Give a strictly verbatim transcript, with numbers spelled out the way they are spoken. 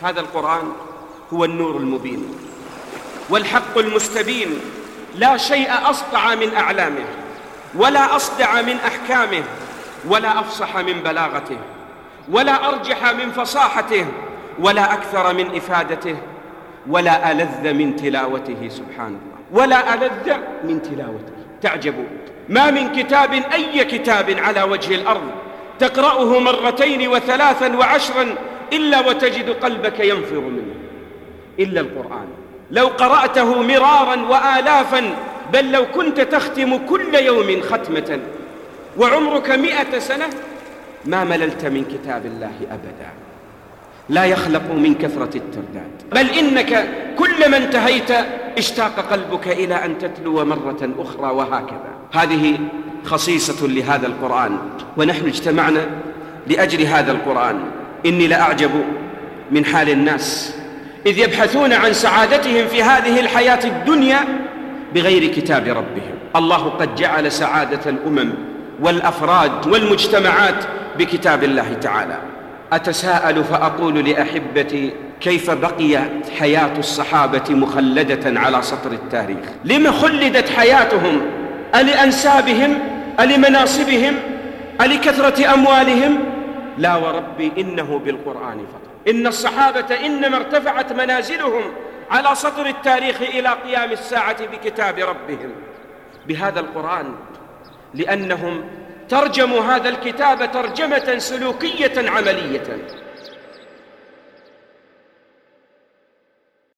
هذا القرآن هو النور المبين والحق المستبين، لا شيء أسطع من أعلامه، ولا أصدع من أحكامه، ولا أفصح من بلاغته، ولا أرجح من فصاحته، ولا أكثر من إفادته، ولا ألذ من تلاوته سبحان الله، ولا ألذ من تلاوته. تعجبوا، ما من كتاب أي كتاب على وجه الأرض تقرأه مرتين وثلاثا وعشرا إلا وتجد قلبك ينفر منه إلا القرآن. لو قرأته مرارا وآلافا، بل لو كنت تختم كل يوم ختمة وعمرك مئة سنة ما مللت من كتاب الله أبدا، لا يخلق من كثرة الترداد، بل إنك كلما انتهيت اشتاق قلبك إلى أن تتلو مرة أخرى، وهكذا. هذه خصيصة لهذا القرآن، ونحن اجتمعنا لأجل هذا القرآن. إني لأعجب من حال الناس إذ يبحثون عن سعادتهم في هذه الحياة الدنيا بغير كتاب ربهم. الله قد جعل سعادة الأمم والأفراد والمجتمعات بكتاب الله تعالى. أتساءل فأقول لأحبتي: كيف بقيت حياة الصحابة مخلدة على سطر التاريخ؟ لم خلدت حياتهم؟ ألأنسابهم؟ ألمناصبهم؟ ألكثرة أموالهم؟ لا وربي، إنه بالقرآن فقط. إن الصحابة إنما ارتفعت منازلهم على سطر التاريخ إلى قيام الساعة بكتاب ربهم، بهذا القرآن، لأنهم ترجموا هذا الكتاب ترجمة سلوكية عملية.